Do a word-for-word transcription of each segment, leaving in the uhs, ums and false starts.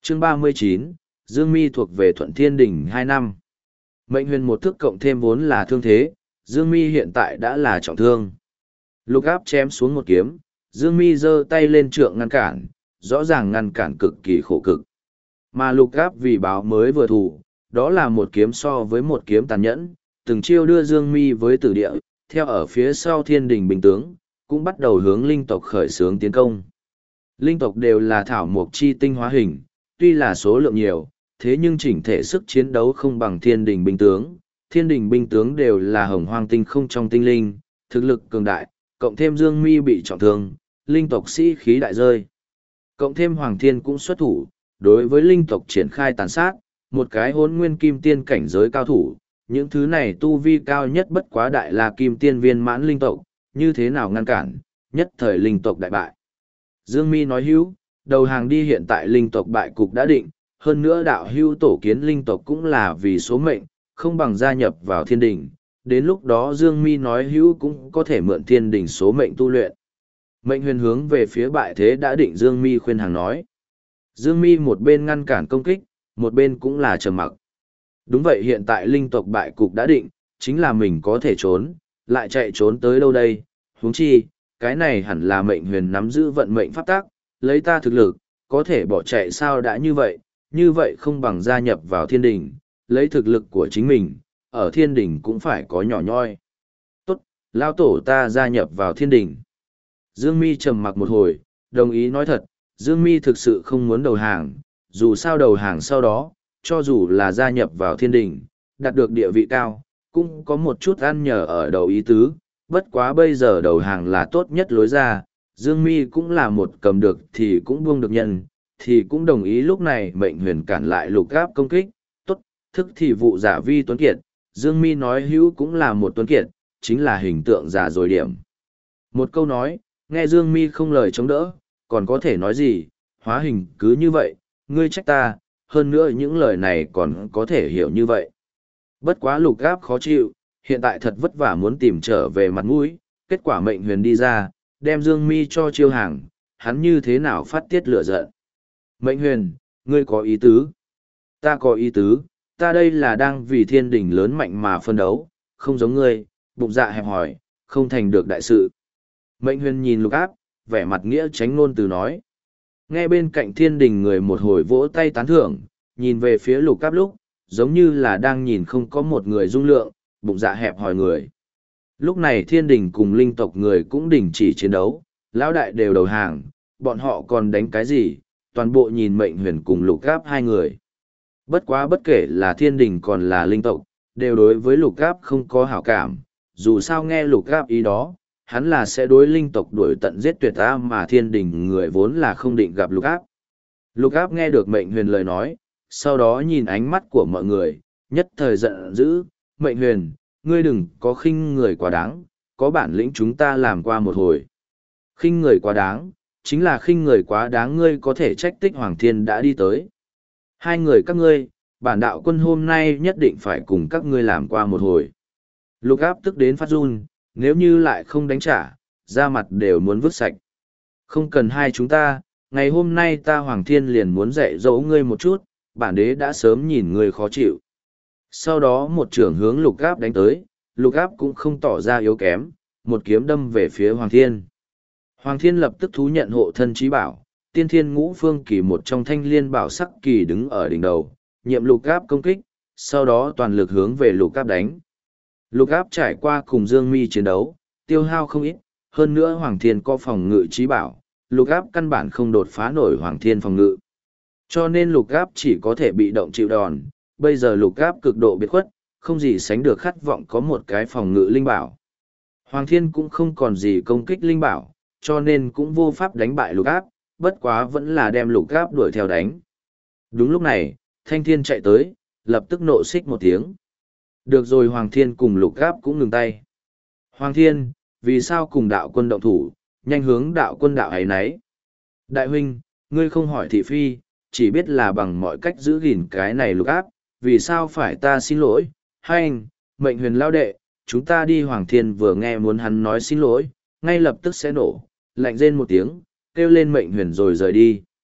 Chương ba mươi chín, Dương Mi thuộc về Thuận Thiên Đỉnh hai năm. Mệnh huyền một thức cộng thêm vốn là thương thế, Dương Mi hiện tại đã là trọng thương. Lục áp chém xuống một kiếm, Dương Mi giơ tay lên trượng ngăn cản, rõ ràng ngăn cản cực kỳ khổ cực. Mà lục áp vì báo mới vừa thủ, đó là một kiếm so với một kiếm tàn nhẫn, từng chiêu đưa Dương Mi với tử địa, theo ở phía sau Thiên Đình bình tướng, cũng bắt đầu hướng linh tộc khởi xướng tiến công. Linh tộc đều là thảo mộc chi tinh hóa hình, tuy là số lượng nhiều, thế nhưng chỉnh thể sức chiến đấu không bằng Thiên Đình binh tướng. Thiên Đình binh tướng đều là hồng hoang tinh không trong tinh linh, thực lực cường đại, cộng thêm Dương Mi bị trọng thương, linh tộc sĩ khí đại rơi. Cộng thêm Hoàng Thiên cũng xuất thủ, đối với linh tộc triển khai tàn sát, một cái hỗn nguyên kim tiên cảnh giới cao thủ, những thứ này tu vi cao nhất bất quá đại la kim tiên viên mãn linh tộc, như thế nào ngăn cản, nhất thời linh tộc đại bại. Dương Mi nói hữu, đầu hàng đi, hiện tại linh tộc bại cục đã định, hơn nữa đạo hữu tổ kiến linh tộc cũng là vì số mệnh, không bằng gia nhập vào Thiên Đình, đến lúc đó Dương Mi nói hữu cũng có thể mượn Thiên Đình số mệnh tu luyện. Mệnh huyền hướng về phía bại thế đã định Dương Mi khuyên hàng nói. Dương Mi một bên ngăn cản công kích, một bên cũng là trầm mặc. Đúng vậy, hiện tại linh tộc bại cục đã định, chính là mình có thể trốn, lại chạy trốn tới đâu đây, huống chi, cái này hẳn là mệnh huyền nắm giữ vận mệnh pháp tắc, lấy ta thực lực, có thể bỏ chạy sao đã như vậy, như vậy không bằng gia nhập vào Thiên Đình, lấy thực lực của chính mình, ở Thiên Đình cũng phải có nhỏ nhoi. Tốt, lao tổ ta gia nhập vào Thiên Đình. Dương Mi trầm mặc một hồi, đồng ý nói thật, Dương Mi thực sự không muốn đầu hàng, dù sao đầu hàng sau đó, cho dù là gia nhập vào Thiên Đình, đạt được địa vị cao, cũng có một chút ăn nhờ ở đầu ý tứ, bất quá bây giờ đầu hàng là tốt nhất lối ra, Dương Mi cũng là một cầm được thì cũng buông được nhân, thì cũng đồng ý. Lúc này mệnh huyền cản lại lục áp công kích, tốt, thức thì vụ giả vi tuấn kiệt, Dương Mi nói hữu cũng là một tuấn kiệt, chính là hình tượng giả rồi điểm. Một câu nói, nghe Dương Mi không lời chống đỡ, còn có thể nói gì, hóa hình cứ như vậy, ngươi trách ta, hơn nữa những lời này còn có thể hiểu như vậy. Bất quá lục áp khó chịu, hiện tại thật vất vả muốn tìm trở về mặt mũi, kết quả mệnh huyền đi ra, đem Dương Mi cho chiêu hàng, hắn như thế nào phát tiết lửa giận. Mệnh huyền, ngươi có ý tứ. Ta có ý tứ, ta đây là đang vì Thiên Đình lớn mạnh mà phân đấu, không giống ngươi, bụng dạ hẹp hòi, không thành được đại sự. Mệnh huyền nhìn lục áp, vẻ mặt nghĩa tránh ngôn từ nói. Nghe bên cạnh Thiên Đình người một hồi vỗ tay tán thưởng, nhìn về phía lục áp lúc, giống như là đang nhìn không có một người dung lượng, bụng dạ hẹp hòi người. Lúc này Thiên Đình cùng linh tộc người cũng đình chỉ chiến đấu, lão đại đều đầu hàng, bọn họ còn đánh cái gì, toàn bộ nhìn mệnh huyền cùng lục áp hai người. Bất quá bất kể là Thiên Đình còn là linh tộc, đều đối với lục áp không có hảo cảm, dù sao nghe lục áp ý đó, hắn là sẽ đối linh tộc đuổi tận giết tuyệt ta, mà Thiên Đình người vốn là không định gặp lục áp. Lục áp nghe được mệnh huyền lời nói, sau đó nhìn ánh mắt của mọi người, nhất thời giận dữ, mệnh huyền, ngươi đừng có khinh người quá đáng, có bản lĩnh chúng ta làm qua một hồi. Khinh người quá đáng, chính là khinh người quá đáng, ngươi có thể trách tích Hoàng Thiên đã đi tới. Hai người các ngươi, bản đạo quân hôm nay nhất định phải cùng các ngươi làm qua một hồi. Lục áp tức đến phát run, nếu như lại không đánh trả, da mặt đều muốn vứt sạch. Không cần hai chúng ta, ngày hôm nay ta Hoàng Thiên liền muốn dạy dỗ ngươi một chút, bản đế đã sớm nhìn ngươi khó chịu. Sau đó một trưởng hướng lục áp đánh tới, lục áp cũng không tỏ ra yếu kém, một kiếm đâm về phía Hoàng Thiên. Hoàng Thiên lập tức thú nhận hộ thân trí bảo, tiên thiên ngũ phương kỳ một trong thanh liên bảo sắc kỳ đứng ở đỉnh đầu, nhiệm lục áp công kích, sau đó toàn lực hướng về lục áp đánh. Lục áp trải qua cùng Dương Mi chiến đấu, tiêu hao không ít, hơn nữa Hoàng Thiên có phòng ngự trí bảo, lục áp căn bản không đột phá nổi Hoàng Thiên phòng ngự. Cho nên lục áp chỉ có thể bị động chịu đòn, bây giờ lục áp cực độ biệt khuất, không gì sánh được khát vọng có một cái phòng ngự linh bảo. Hoàng Thiên cũng không còn gì công kích linh bảo, cho nên cũng vô pháp đánh bại lục áp, bất quá vẫn là đem lục áp đuổi theo đánh. Đúng lúc này, Thanh Thiên chạy tới, lập tức nộ xích một tiếng. Được rồi, Hoàng Thiên cùng lục áp cũng ngừng tay. Hoàng Thiên, vì sao cùng đạo quân động thủ, nhanh hướng đạo quân đạo ấy nấy. Đại huynh, ngươi không hỏi thị phi, chỉ biết là bằng mọi cách giữ gìn cái này lục áp, vì sao phải ta xin lỗi, hay anh, mệnh huyền lao đệ, chúng ta đi. Hoàng Thiên vừa nghe muốn hắn nói xin lỗi, ngay lập tức sẽ nổ, lạnh rên một tiếng, kêu lên mệnh huyền rồi rời đi.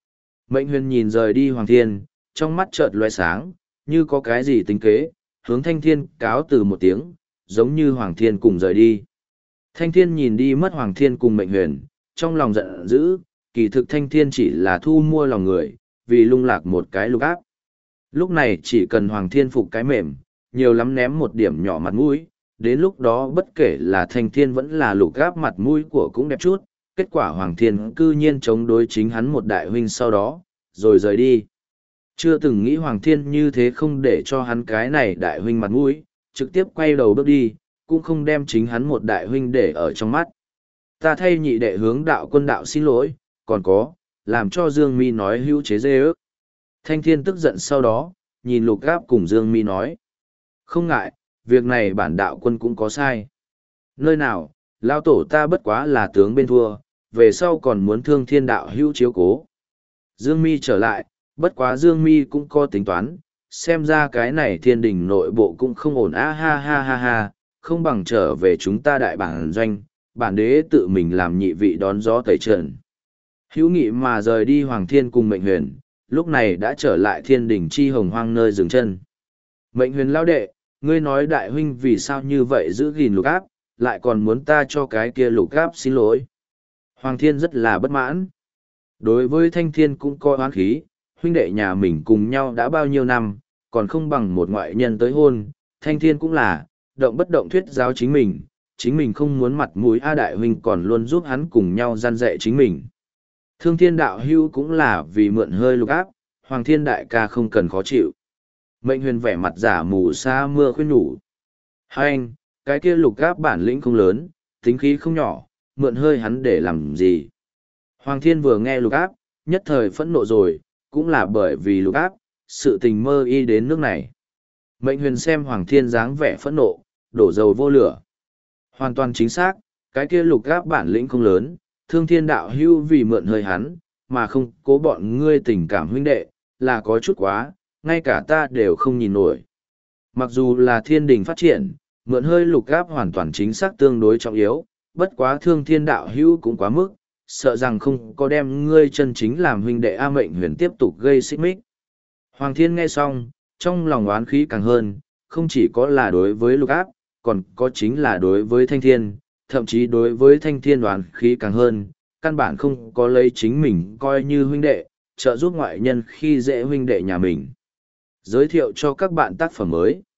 Mệnh huyền nhìn rời đi Hoàng Thiên, trong mắt chợt loe sáng, như có cái gì tính kế, hướng Thanh Thiên cáo từ một tiếng, giống như Hoàng Thiên cùng rời đi. Thanh Thiên nhìn đi mất Hoàng Thiên cùng Mệnh huyền, trong lòng giận dữ, kỳ thực Thanh Thiên chỉ là thu mua lòng người, vì lung lạc một cái lục áp. Lúc này chỉ cần Hoàng Thiên phục cái mềm, nhiều lắm ném một điểm nhỏ mặt mũi, đến lúc đó bất kể là Thanh Thiên vẫn là lục áp mặt mũi của cũng đẹp chút, kết quả Hoàng Thiên cư nhiên chống đối chính hắn một đại huynh sau đó, rồi rời đi. Chưa từng nghĩ Hoàng Thiên như thế không để cho hắn cái này đại huynh mặt mũi, trực tiếp quay đầu bước đi, cũng không đem chính hắn một đại huynh để ở trong mắt. Ta thay nhị đệ hướng đạo quân đạo xin lỗi, còn có, làm cho Dương Mi nói hữu chế dê ước. Thanh Thiên tức giận sau đó, nhìn lục áp cùng Dương Mi nói. Không ngại, việc này bản đạo quân cũng có sai. Nơi nào, lao tổ ta bất quá là tướng bên thua, về sau còn muốn thương thiên đạo hữu chiếu cố. Dương Mi trở lại, bất quá Dương Mi cũng có tính toán, xem ra cái này thiên đình nội bộ cũng không ổn a ha ha ha ha, không bằng trở về chúng ta đại bản doanh, bản đế tự mình làm nhị vị đón gió tẩy trần. Hữu nghị mà rời đi Hoàng Thiên cùng Mệnh huyền, lúc này đã trở lại thiên đình chi hồng hoang nơi dừng chân. Mệnh huyền lao đệ, ngươi nói đại huynh vì sao như vậy giữ gìn lục áp, lại còn muốn ta cho cái kia lục áp xin lỗi. Hoàng Thiên rất là bất mãn. Đối với Thanh Thiên cũng coi oán khí, huynh đệ nhà mình cùng nhau đã bao nhiêu năm, còn không bằng một ngoại nhân tới hôn, Thanh Thiên cũng là, động bất động thuyết giáo chính mình, chính mình không muốn mặt mũi A đại huynh còn luôn giúp hắn cùng nhau gian dạy chính mình. Thương Thiên đạo hưu cũng là vì mượn hơi lục áp, Hoàng Thiên đại ca không cần khó chịu. Mệnh huyền vẻ mặt giả mù sa mưa khuyên nhủ. Hai anh, cái kia lục áp bản lĩnh không lớn, tính khí không nhỏ, mượn hơi hắn để làm gì. Hoàng Thiên vừa nghe lục áp, nhất thời phẫn nộ rồi, cũng là bởi vì lục áp, sự tình mơ y đến nước này. Mệnh huyền xem Hoàng Thiên dáng vẻ phẫn nộ, đổ dầu vô lửa. Hoàn toàn chính xác, cái kia lục áp bản lĩnh không lớn, thương thiên đạo hưu vì mượn hơi hắn, mà không cố bọn ngươi tình cảm huynh đệ, là có chút quá, ngay cả ta đều không nhìn nổi. Mặc dù là thiên đình phát triển, mượn hơi lục áp hoàn toàn chính xác tương đối trọng yếu, bất quá thương thiên đạo hưu cũng quá mức, sợ rằng không có đem ngươi chân chính làm huynh đệ A Mệnh huyền tiếp tục gây xích mích. Hoàng Thiên nghe xong, trong lòng oán khí càng hơn, không chỉ có là đối với lục áp, còn có chính là đối với Thanh Thiên, thậm chí đối với Thanh Thiên oán khí càng hơn, căn bản không có lấy chính mình coi như huynh đệ, trợ giúp ngoại nhân khi dễ huynh đệ nhà mình. Giới thiệu cho các bạn tác phẩm mới.